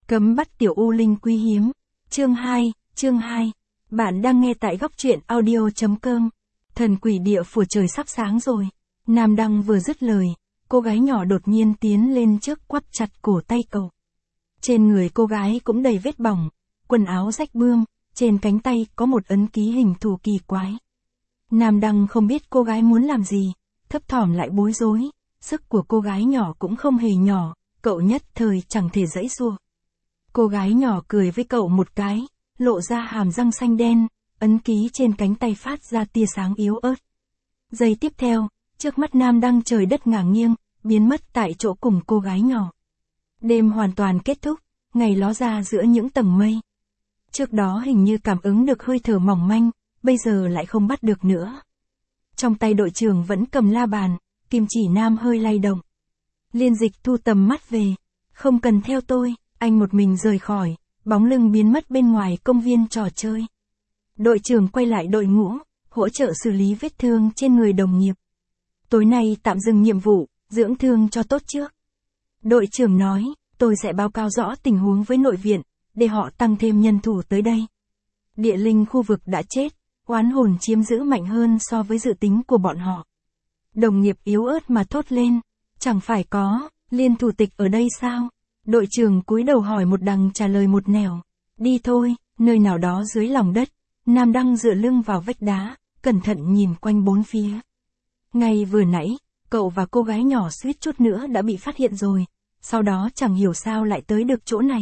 Cấm bắt tiểu u linh quý hiếm. Chương 2. Bạn đang nghe tại góc truyện audio.com. Thần quỷ địa phủ trời sắp sáng rồi. Nam Đăng vừa dứt lời, cô gái nhỏ đột nhiên tiến lên trước quắp chặt cổ tay cậu. Trên người cô gái cũng đầy vết bỏng, quần áo rách bươm, trên cánh tay có một ấn ký hình thù kỳ quái. Nam Đăng không biết cô gái muốn làm gì, thấp thỏm lại bối rối, sức của cô gái nhỏ cũng không hề nhỏ, cậu nhất thời chẳng thể giãy giụa. Cô gái nhỏ cười với cậu một cái, lộ ra hàm răng xanh đen, ấn ký trên cánh tay phát ra tia sáng yếu ớt. Giây tiếp theo, trước mắt Nam Đăng trời đất ngả nghiêng, biến mất tại chỗ cùng cô gái nhỏ. Đêm hoàn toàn kết thúc, ngày ló ra giữa những tầng mây. Trước đó hình như cảm ứng được hơi thở mỏng manh, bây giờ lại không bắt được nữa. Trong tay đội trưởng vẫn cầm la bàn, kim chỉ nam hơi lay động. Liên Dịch thu tầm mắt về, không cần theo tôi, anh một mình rời khỏi, bóng lưng biến mất bên ngoài công viên trò chơi. Đội trưởng quay lại đội ngũ, hỗ trợ xử lý vết thương trên người đồng nghiệp. Tối nay tạm dừng nhiệm vụ, dưỡng thương cho tốt trước. Đội trưởng nói, tôi sẽ báo cáo rõ tình huống với nội viện, để họ tăng thêm nhân thủ tới đây. Địa linh khu vực đã chết, oán hồn chiếm giữ mạnh hơn so với dự tính của bọn họ. Đồng nghiệp yếu ớt mà thốt lên, chẳng phải có, Liên thủ tịch ở đây sao? Đội trưởng cúi đầu hỏi một đằng trả lời một nẻo. Đi thôi, nơi nào đó dưới lòng đất, Nam Đăng dựa lưng vào vách đá, cẩn thận nhìn quanh bốn phía. Ngay vừa nãy, cậu và cô gái nhỏ suýt chút nữa đã bị phát hiện rồi, sau đó chẳng hiểu sao lại tới được chỗ này.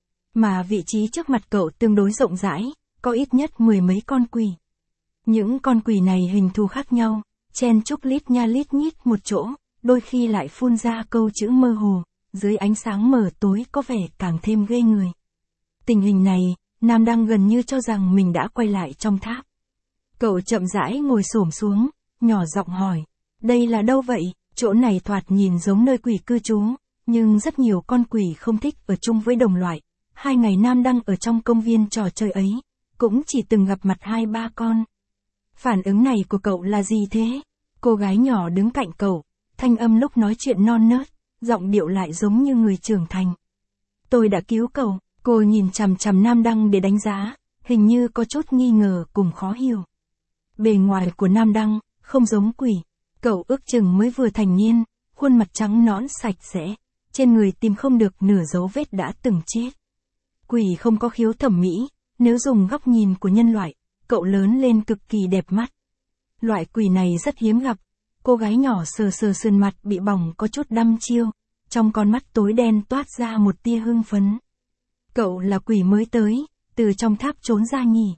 Mà vị trí trước mặt cậu tương đối rộng rãi, có ít nhất 10 mấy con quỷ. Những con quỷ này hình thù khác nhau, chen chúc lít nha lít nhít một chỗ, đôi khi lại phun ra câu chữ mơ hồ, dưới ánh sáng mờ tối có vẻ càng thêm ghê người. Tình hình này, Nam Đăng gần như cho rằng mình đã quay lại trong tháp. Cậu chậm rãi ngồi xổm xuống, nhỏ giọng hỏi, đây là đâu vậy? Chỗ này thoạt nhìn giống nơi quỷ cư trú, nhưng rất nhiều con quỷ không thích ở chung với đồng loại. 2 ngày Nam Đăng ở trong công viên trò chơi ấy, cũng chỉ từng gặp mặt 2-3 con. Phản ứng này của cậu là gì thế? Cô gái nhỏ đứng cạnh cậu, thanh âm lúc nói chuyện non nớt, giọng điệu lại giống như người trưởng thành. Tôi đã cứu cậu, cô nhìn chằm chằm Nam Đăng để đánh giá, hình như có chút nghi ngờ cùng khó hiểu. Bề ngoài của Nam Đăng, không giống quỷ, cậu ước chừng mới vừa thành niên, khuôn mặt trắng nõn sạch sẽ, trên người tìm không được nửa dấu vết đã từng chết. Quỷ không có khiếu thẩm mỹ, nếu dùng góc nhìn của nhân loại, cậu lớn lên cực kỳ đẹp mắt. Loại quỷ này rất hiếm gặp. Cô gái nhỏ sờ sờ sườn mặt bị bỏng có chút đăm chiêu, trong con mắt tối đen toát ra một tia hưng phấn. Cậu là quỷ mới tới, từ trong tháp trốn ra nhỉ?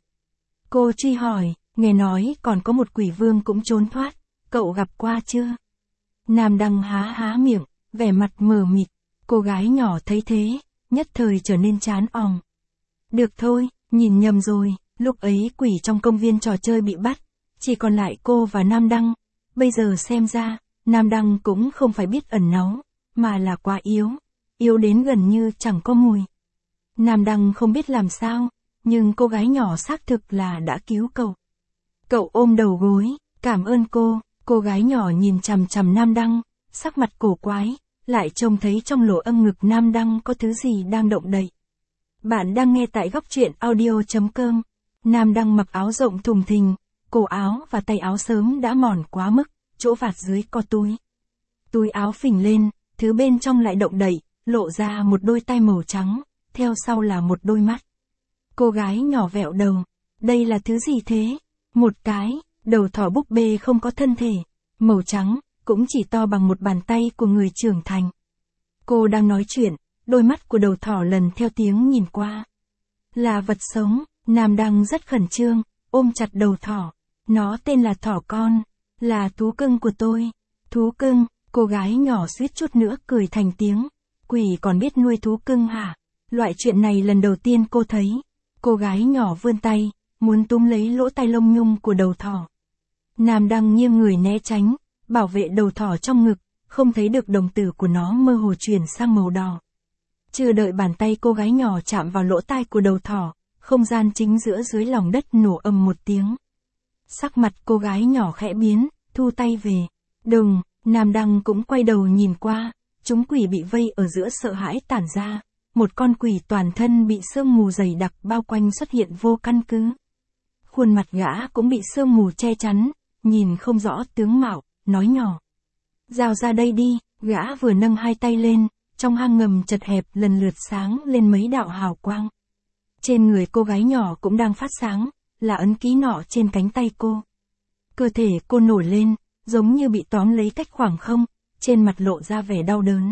Cô truy hỏi, nghe nói còn có một quỷ vương cũng trốn thoát, cậu gặp qua chưa? Nam Đăng há miệng, vẻ mặt mờ mịt, cô gái nhỏ thấy thế, nhất thời trở nên chán òng. Được thôi, nhìn nhầm rồi, lúc ấy quỷ trong công viên trò chơi bị bắt, chỉ còn lại cô và Nam Đăng. Bây giờ xem ra, Nam Đăng cũng không phải biết ẩn náu, mà là quá yếu đến gần như chẳng có mùi. Nam Đăng không biết làm sao, nhưng cô gái nhỏ xác thực là đã cứu cậu. Cậu ôm đầu gối, cảm ơn cô gái nhỏ nhìn chằm chằm Nam Đăng, sắc mặt cổ quái, lại trông thấy trong lỗ âm ngực Nam Đăng có thứ gì đang động đậy. Bạn đang nghe tại góc truyện audio.com. Nam Đăng mặc áo rộng thùng thình, cổ áo và tay áo sớm đã mòn quá mức, chỗ vạt dưới có túi. Túi áo phình lên, thứ bên trong lại động đậy, lộ ra một đôi tai màu trắng, theo sau là một đôi mắt. Cô gái nhỏ vẹo đầu, đây là thứ gì thế? Một cái, đầu thỏ búp bê không có thân thể, màu trắng, cũng chỉ to bằng một bàn tay của người trưởng thành. Cô đang nói chuyện, đôi mắt của đầu thỏ lần theo tiếng nhìn qua. Là vật sống, Nam Đăng rất khẩn trương, ôm chặt đầu thỏ. Nó tên là thỏ con, là thú cưng của tôi. Thú cưng, cô gái nhỏ suýt chút nữa cười thành tiếng. Quỷ còn biết nuôi thú cưng hả? Loại chuyện này lần đầu tiên cô thấy. Cô gái nhỏ vươn tay, muốn túm lấy lỗ tai lông nhung của đầu thỏ. Nam Đăng nghiêng người né tránh, bảo vệ đầu thỏ trong ngực, không thấy được đồng tử của nó mơ hồ chuyển sang màu đỏ. Chưa đợi bàn tay cô gái nhỏ chạm vào lỗ tai của đầu thỏ, không gian chính giữa dưới lòng đất nổ ầm một tiếng. Sắc mặt cô gái nhỏ khẽ biến, thu tay về. Đừng, Nam Đăng cũng quay đầu nhìn qua, chúng quỷ bị vây ở giữa sợ hãi tản ra. một con quỷ toàn thân bị sương mù dày đặc bao quanh xuất hiện vô căn cứ. Khuôn mặt gã cũng bị sương mù che chắn, nhìn không rõ tướng mạo, nói nhỏ. Giao ra đây đi, gã vừa nâng hai tay lên, trong hang ngầm chật hẹp lần lượt sáng lên mấy đạo hào quang. Trên người cô gái nhỏ cũng đang phát sáng, là ấn ký nọ trên cánh tay cô. Cơ thể cô nổi lên, giống như bị tóm lấy cách khoảng không, trên mặt lộ ra vẻ đau đớn.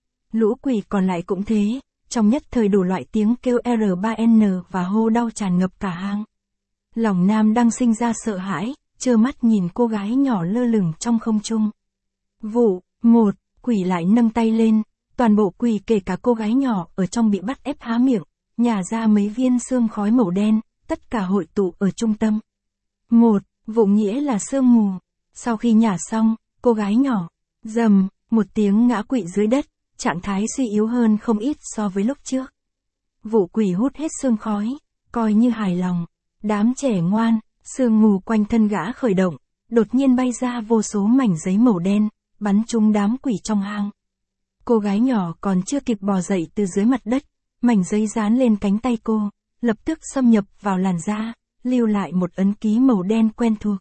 Lũ quỷ còn lại cũng thế, trong nhất thời đủ loại tiếng kêu R3N và hô đau tràn ngập cả hang. Lòng Nam đang sinh ra sợ hãi, trơ mắt nhìn cô gái nhỏ lơ lửng trong không trung. Vụ, một, quỷ lại nâng tay lên, toàn bộ quỷ kể cả cô gái nhỏ ở trong bị bắt ép há miệng, nhả ra mấy viên sương khói màu đen, tất cả hội tụ ở trung tâm. Một, vụ nghĩa là sương mù. Sau khi nhả xong, cô gái nhỏ, rầm, một tiếng ngã quỵ dưới đất, trạng thái suy yếu hơn không ít so với lúc trước. Vụ quỷ hút hết sương khói, coi như hài lòng. Đám trẻ ngoan, sương mù quanh thân gã khởi động, đột nhiên bay ra vô số mảnh giấy màu đen, bắn trúng đám quỷ trong hang. Cô gái nhỏ còn chưa kịp bò dậy từ dưới mặt đất, mảnh giấy dán lên cánh tay cô, lập tức xâm nhập vào làn da, lưu lại một ấn ký màu đen quen thuộc.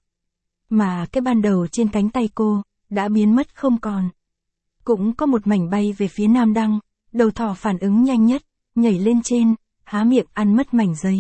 Mà cái ban đầu trên cánh tay cô, đã biến mất không còn. Cũng có một mảnh bay về phía Nam Đăng, đầu thỏ phản ứng nhanh nhất, nhảy lên trên, há miệng ăn mất mảnh giấy.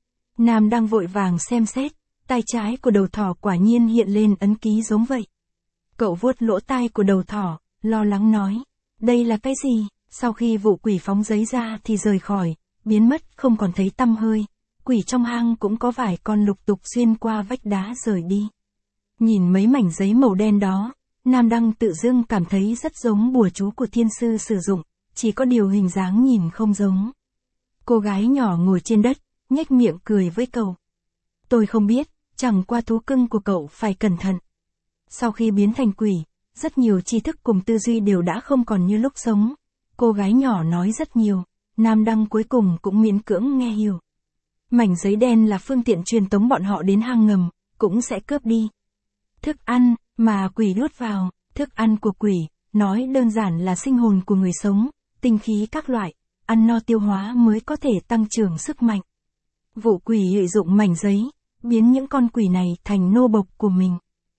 Nam Đăng vội vàng xem xét, tai trái của đầu thỏ quả nhiên hiện lên ấn ký giống vậy. Cậu vuốt lỗ tai của đầu thỏ, lo lắng nói, đây là cái gì? Sau khi vụ quỷ phóng giấy ra thì rời khỏi, biến mất không còn thấy tăm hơi. Quỷ trong hang cũng có vài con lục tục xuyên qua vách đá rời đi. Nhìn mấy mảnh giấy màu đen đó, Nam Đăng tự dưng cảm thấy rất giống bùa chú của thiên sư sử dụng, chỉ có điều hình dáng nhìn không giống. Cô gái nhỏ ngồi trên đất, nhếch miệng cười với cậu. Tôi không biết, chẳng qua thú cưng của cậu phải cẩn thận. Sau khi biến thành quỷ, rất nhiều tri thức cùng tư duy đều đã không còn như lúc sống. Cô gái nhỏ nói rất nhiều, Nam Đăng cuối cùng cũng miễn cưỡng nghe hiểu. Mảnh giấy đen là phương tiện truyền tống bọn họ đến hang ngầm, cũng sẽ cướp đi. Thức ăn, mà quỷ nuốt vào, thức ăn của quỷ, nói đơn giản là sinh hồn của người sống, tinh khí các loại, ăn no tiêu hóa mới có thể tăng trưởng sức mạnh. Vụ quỷ lợi dụng mảnh giấy, biến những con quỷ này thành nô bộc của mình.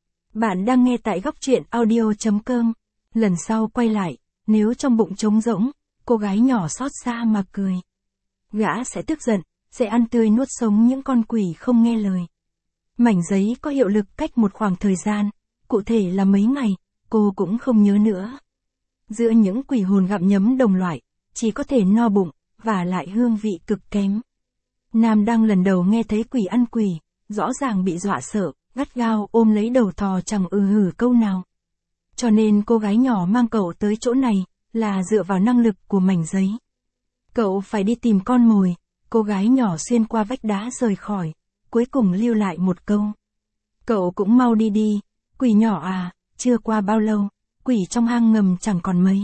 Bạn đang nghe tại góc truyện audio.com. Lần sau quay lại, nếu trong bụng trống rỗng, cô gái nhỏ xót xa mà cười. Gã sẽ tức giận, sẽ ăn tươi nuốt sống những con quỷ không nghe lời. Mảnh giấy có hiệu lực cách một khoảng thời gian, cụ thể là mấy ngày, cô cũng không nhớ nữa. Giữa những quỷ hồn gặm nhấm đồng loại, chỉ có thể no bụng, và lại hương vị cực kém. Nam Đăng lần đầu nghe thấy quỷ ăn quỷ, rõ ràng bị dọa sợ, gắt gao ôm lấy đầu thò chẳng hử câu nào. Cho nên cô gái nhỏ mang cậu tới chỗ này, là dựa vào năng lực của mảnh giấy. Cậu phải đi tìm con mồi, cô gái nhỏ xuyên qua vách đá rời khỏi, cuối cùng lưu lại một câu. Cậu cũng mau đi đi, quỷ nhỏ à, chưa qua bao lâu, quỷ trong hang ngầm chẳng còn mấy.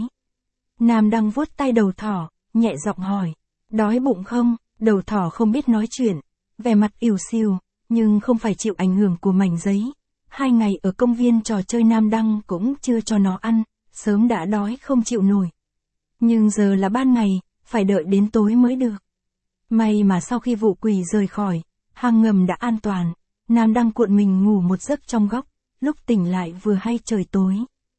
Nam Đăng vuốt tay đầu thỏ, nhẹ giọng hỏi, đói bụng không? Đầu thỏ không biết nói chuyện, vẻ mặt ỉu xìu, nhưng không phải chịu ảnh hưởng của mảnh giấy. 2 ngày ở công viên trò chơi Nam Đăng cũng chưa cho nó ăn, sớm đã đói không chịu nổi. Nhưng giờ là ban ngày, phải đợi đến tối mới được. May mà sau khi vụ quỷ rời khỏi, hang ngầm đã an toàn, Nam Đăng cuộn mình ngủ một giấc trong góc, lúc tỉnh lại vừa hay trời tối.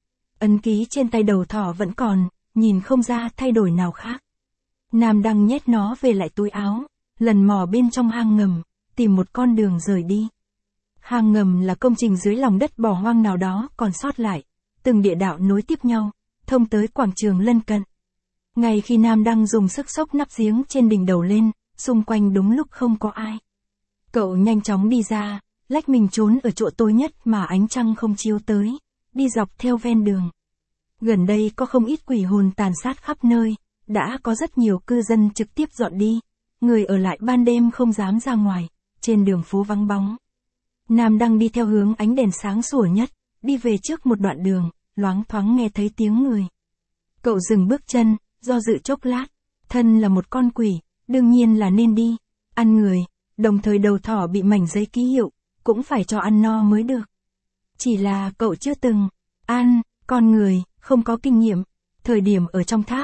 Ấn ký trên tay đầu thỏ vẫn còn, nhìn không ra thay đổi nào khác. Nam Đăng nhét nó về lại túi áo, lần mò bên trong hang ngầm, tìm một con đường rời đi. Hang ngầm là công trình dưới lòng đất bỏ hoang nào đó còn sót lại, từng địa đạo nối tiếp nhau, thông tới quảng trường lân cận. Ngay khi Nam Đăng dùng sức xốc nắp giếng trên đỉnh đầu lên, xung quanh đúng lúc không có ai. Cậu nhanh chóng đi ra, lách mình trốn ở chỗ tối nhất mà ánh trăng không chiếu tới, đi dọc theo ven đường. Gần đây có không ít quỷ hồn tàn sát khắp nơi, đã có rất nhiều cư dân trực tiếp dọn đi, người ở lại ban đêm không dám ra ngoài, trên đường phố vắng bóng. Nam Đăng đi theo hướng ánh đèn sáng sủa nhất, đi về trước một đoạn đường, loáng thoáng nghe thấy tiếng người. Cậu dừng bước chân, do dự chốc lát, thân là một con quỷ, đương nhiên là nên đi, ăn người, đồng thời đầu thỏ bị mảnh giấy ký hiệu, cũng phải cho ăn no mới được. Chỉ là cậu chưa từng ăn con người, không có kinh nghiệm. Thời điểm ở trong tháp,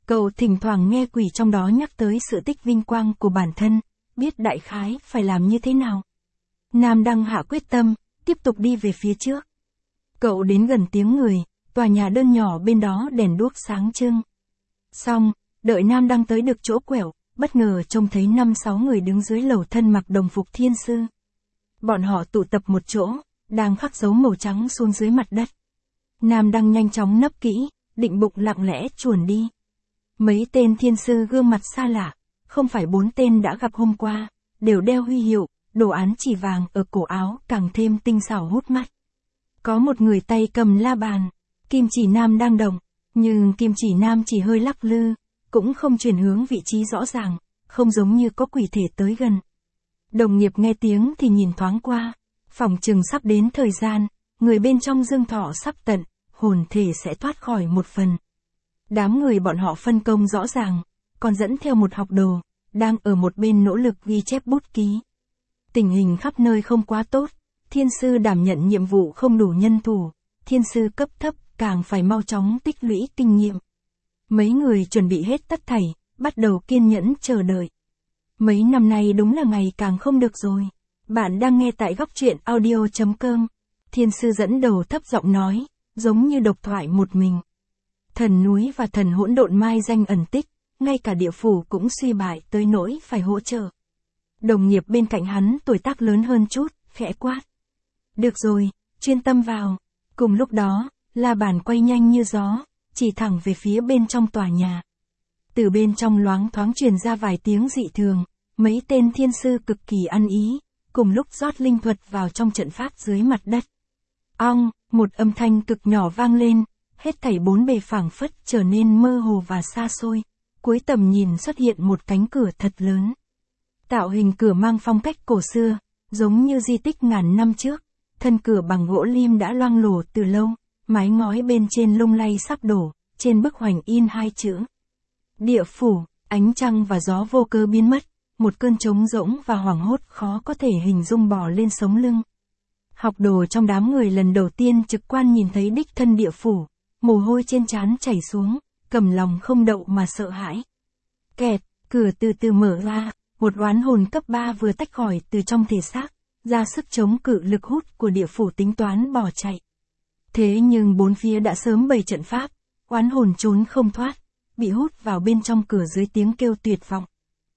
Cậu thỉnh thoảng nghe quỷ trong đó nhắc tới sự tích vinh quang của bản thân, biết đại khái phải làm như thế nào. Nam Đăng hạ quyết tâm, tiếp tục đi về phía trước. Cậu đến gần tiếng người, tòa nhà đơn nhỏ bên đó đèn đuốc sáng trưng. Xong, đợi Nam Đăng tới được chỗ quẹo, bất ngờ trông thấy 5-6 người đứng dưới lầu thân mặc đồng phục thiên sư. Bọn họ tụ tập một chỗ, đang khắc dấu màu trắng xuống dưới mặt đất. Nam Đăng nhanh chóng nấp kỹ, định bụng lặng lẽ chuồn đi. Mấy tên thiên sư gương mặt xa lạ, không phải 4 tên đã gặp hôm qua, đều đeo huy hiệu, đồ án chỉ vàng ở cổ áo càng thêm tinh xảo hút mắt. Có một người tay cầm la bàn, kim chỉ nam đang động, nhưng kim chỉ nam chỉ hơi lắc lư, cũng không chuyển hướng vị trí rõ ràng, không giống như có quỷ thể tới gần. Đồng nghiệp nghe tiếng thì nhìn thoáng qua, phỏng chừng sắp đến thời gian, người bên trong dương thọ sắp tận, hồn thể sẽ thoát khỏi một phần. Đám người bọn họ phân công rõ ràng, còn dẫn theo một học đồ, đang ở một bên nỗ lực ghi chép bút ký. Tình hình khắp nơi không quá tốt, thiên sư đảm nhận nhiệm vụ không đủ nhân thủ, thiên sư cấp thấp càng phải mau chóng tích lũy kinh nghiệm. Mấy người chuẩn bị hết tất thảy, bắt đầu kiên nhẫn chờ đợi. Mấy năm nay đúng là ngày càng không được rồi. Bạn đang nghe tại góc truyện audio.com. Thiên sư dẫn đầu thấp giọng nói, giống như độc thoại một mình. Thần núi và thần hỗn độn mai danh ẩn tích, ngay cả địa phủ cũng suy bại tới nỗi phải hỗ trợ. Đồng nghiệp bên cạnh hắn tuổi tác lớn hơn chút, khẽ quát. Được rồi, chuyên tâm vào. Cùng lúc đó, la bàn quay nhanh như gió, chỉ thẳng về phía bên trong tòa nhà. Từ bên trong loáng thoáng truyền ra vài tiếng dị thường, mấy tên thiên sư cực kỳ ăn ý, cùng lúc rót linh thuật vào trong trận pháp dưới mặt đất. Ong, một âm thanh cực nhỏ vang lên, hết thảy bốn bề phảng phất trở nên mơ hồ và xa xôi. Cuối tầm nhìn xuất hiện một cánh cửa thật lớn. Tạo hình cửa mang phong cách cổ xưa, giống như di tích ngàn năm trước. Thân cửa bằng gỗ lim đã loang lổ từ lâu, mái ngói bên trên lung lay sắp đổ, trên bức hoành in 2 chữ. Địa phủ, ánh trăng và gió vô cơ biến mất, một cơn trống rỗng và hoảng hốt khó có thể hình dung bò lên sống lưng. Học đồ trong đám người lần đầu tiên trực quan nhìn thấy đích thân địa phủ, mồ hôi trên trán chảy xuống, cầm lòng không đậu mà sợ hãi. Kẹt, cửa từ từ mở ra, một oán hồn cấp 3 vừa tách khỏi từ trong thể xác, ra sức chống cự lực hút của địa phủ tính toán bỏ chạy. Thế nhưng bốn phía đã sớm bày trận pháp, oán hồn trốn không thoát, bị hút vào bên trong cửa dưới tiếng kêu tuyệt vọng.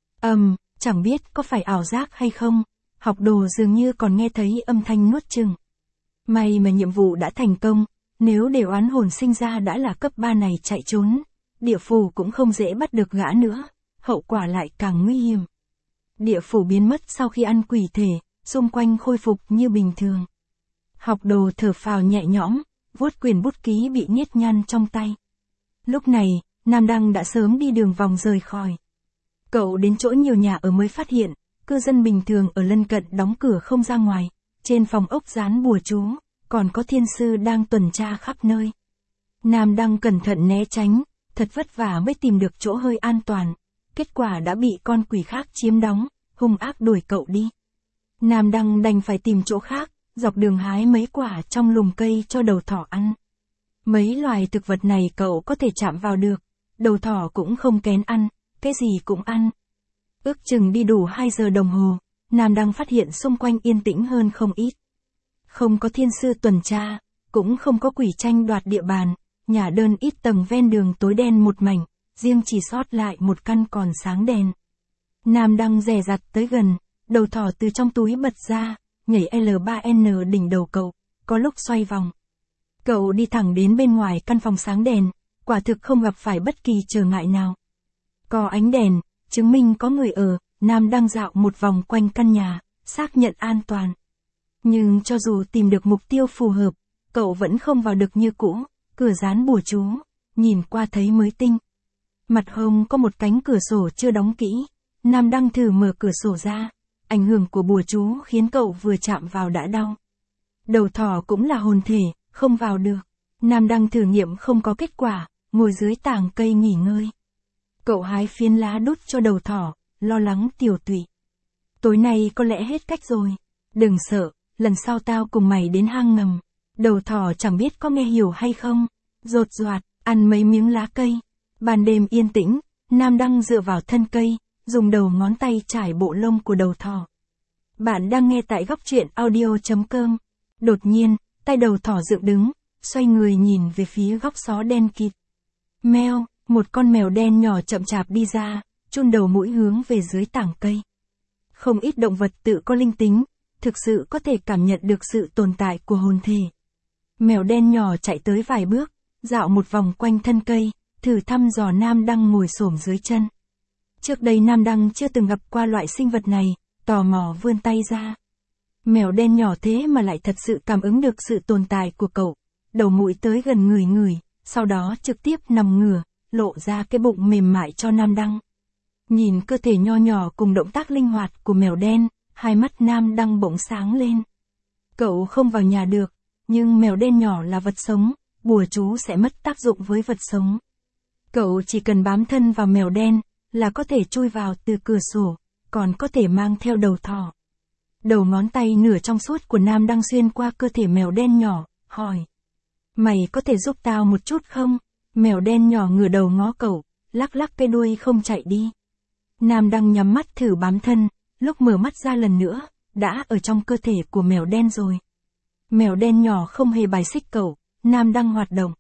Chẳng biết có phải ảo giác hay không, học đồ dường như còn nghe thấy âm thanh nuốt chừng. May mà nhiệm vụ đã thành công, nếu để oán hồn sinh ra đã là cấp 3 này chạy trốn, địa phủ cũng không dễ bắt được gã nữa, hậu quả lại càng nguy hiểm. Địa phủ biến mất sau khi ăn quỷ thể, xung quanh khôi phục như bình thường. Học đồ thở phào nhẹ nhõm, vuốt quyển bút ký bị nhét nhăn trong tay. Lúc này, Nam Đăng đã sớm đi đường vòng rời khỏi. Cậu đến chỗ nhiều nhà ở mới phát hiện, cư dân bình thường ở lân cận đóng cửa không ra ngoài, trên phòng ốc dán bùa chú, còn có thiên sư đang tuần tra khắp nơi. Nam Đăng cẩn thận né tránh, thật vất vả mới tìm được chỗ hơi an toàn, kết quả đã bị con quỷ khác chiếm đóng, hung ác đuổi cậu đi. Nam Đăng đành phải tìm chỗ khác, dọc đường hái mấy quả trong lùm cây cho đầu thỏ ăn. Mấy loài thực vật này cậu có thể chạm vào được, đầu thỏ cũng không kén ăn, cái gì cũng ăn. Ước chừng đi đủ 2 giờ đồng hồ, Nam Đăng phát hiện xung quanh yên tĩnh hơn không ít. Không có thiên sư tuần tra, cũng không có quỷ tranh đoạt địa bàn, nhà đơn ít tầng ven đường tối đen một mảnh, riêng chỉ sót lại một căn còn sáng đèn. Nam Đăng dè dặt tới gần, đầu thỏ từ trong túi bật ra, nhảy L3N đỉnh đầu cậu, có lúc xoay vòng. Cậu đi thẳng đến bên ngoài căn phòng sáng đèn, quả thực không gặp phải bất kỳ trở ngại nào. Có ánh đèn, chứng minh có người ở, Nam Đăng dạo một vòng quanh căn nhà, xác nhận an toàn. Nhưng cho dù tìm được mục tiêu phù hợp, cậu vẫn không vào được như cũ, cửa dán bùa chú, nhìn qua thấy mới tinh. Mặt hông có một cánh cửa sổ chưa đóng kỹ, Nam Đăng thử mở cửa sổ ra, ảnh hưởng của bùa chú khiến cậu vừa chạm vào đã đau. Đầu thỏ cũng là hồn thể, không vào được. Nam Đăng thử nghiệm không có kết quả, ngồi dưới tàng cây nghỉ ngơi. Cậu hái phiến lá đút cho đầu thỏ, lo lắng tiểu tụy. Tối nay có lẽ hết cách rồi. Đừng sợ, lần sau tao cùng mày đến hang ngầm. Đầu thỏ chẳng biết có nghe hiểu hay không. Rột roạt, ăn mấy miếng lá cây. Ban đêm yên tĩnh, Nam Đăng dựa vào thân cây, dùng đầu ngón tay trải bộ lông của đầu thỏ. Bạn đang nghe tại góc truyện audio.com. Đột nhiên, tay đầu thỏ dựng đứng, xoay người nhìn về phía góc xó đen kịt. Meo, một con mèo đen nhỏ chậm chạp đi ra, chôn đầu mũi hướng về dưới tảng cây. Không ít động vật tự có linh tính, thực sự có thể cảm nhận được sự tồn tại của hồn thể. Mèo đen nhỏ chạy tới vài bước, dạo một vòng quanh thân cây, thử thăm dò Nam Đăng ngồi xổm dưới chân. Trước đây Nam Đăng chưa từng gặp qua loại sinh vật này, tò mò vươn tay ra. Mèo đen nhỏ thế mà lại thật sự cảm ứng được sự tồn tại của cậu, đầu mũi tới gần người người, sau đó trực tiếp nằm ngửa, lộ ra cái bụng mềm mại cho Nam Đăng. Nhìn cơ thể nho nhỏ cùng động tác linh hoạt của mèo đen, hai mắt Nam Đăng bỗng sáng lên. Cậu không vào nhà được, nhưng mèo đen nhỏ là vật sống, bùa chú sẽ mất tác dụng với vật sống. Cậu chỉ cần bám thân vào mèo đen, là có thể chui vào từ cửa sổ, còn có thể mang theo đầu thỏ. Đầu ngón tay nửa trong suốt của Nam Đăng xuyên qua cơ thể mèo đen nhỏ, hỏi. Mày có thể giúp tao một chút không? Mèo đen nhỏ ngửa đầu ngó cậu, lắc lắc cái đuôi không chạy đi. Nam Đăng nhắm mắt thử bám thân, lúc mở mắt ra lần nữa, đã ở trong cơ thể của mèo đen rồi. Mèo đen nhỏ không hề bài xích cậu, Nam Đăng hoạt động.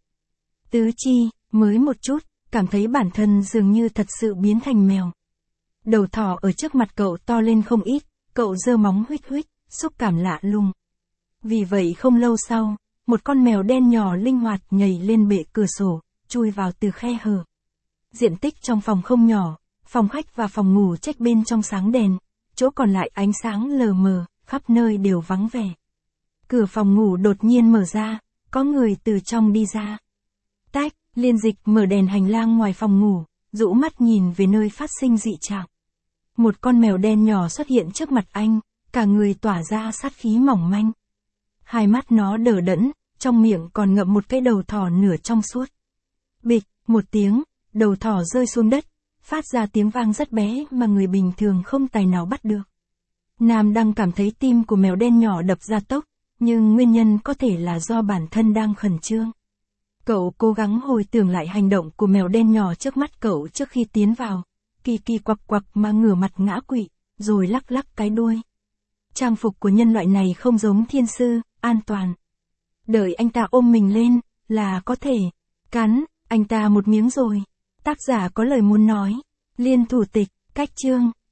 Tứ chi, mới một chút, cảm thấy bản thân dường như thật sự biến thành mèo. Đầu thỏ ở trước mặt cậu to lên không ít, cậu giơ móng huých huých, xúc cảm lạ lùng. Vì vậy không lâu sau, một con mèo đen nhỏ linh hoạt nhảy lên bệ cửa sổ, chui vào từ khe hở. Diện tích trong phòng không nhỏ, phòng khách và phòng ngủ trách bên trong sáng đèn, chỗ còn lại ánh sáng lờ mờ, khắp nơi đều vắng vẻ. Cửa phòng ngủ đột nhiên mở ra, có người từ trong đi ra. Tách, Liên Dịch mở đèn hành lang ngoài phòng ngủ, rũ mắt nhìn về nơi phát sinh dị trạng. Một con mèo đen nhỏ xuất hiện trước mặt anh, cả người tỏa ra sát khí mỏng manh. Hai mắt nó đờ đẫn, trong miệng còn ngậm một cái đầu thỏ nửa trong suốt. Bịch, một tiếng, đầu thỏ rơi xuống đất, phát ra tiếng vang rất bé mà người bình thường không tài nào bắt được. Nam Đăng cảm thấy tim của mèo đen nhỏ đập ra tốc, nhưng nguyên nhân có thể là do bản thân đang khẩn trương. Cậu cố gắng hồi tưởng lại hành động của mèo đen nhỏ trước mắt cậu trước khi tiến vào, kỳ kỳ quặc quặc mà ngửa mặt ngã quỵ, rồi lắc lắc cái đuôi. Trang phục của nhân loại này không giống thiên sư, an toàn. Đợi anh ta ôm mình lên, là có thể cắn anh ta một miếng rồi. Tác giả có lời muốn nói. Liên thủ tịch, cách chương.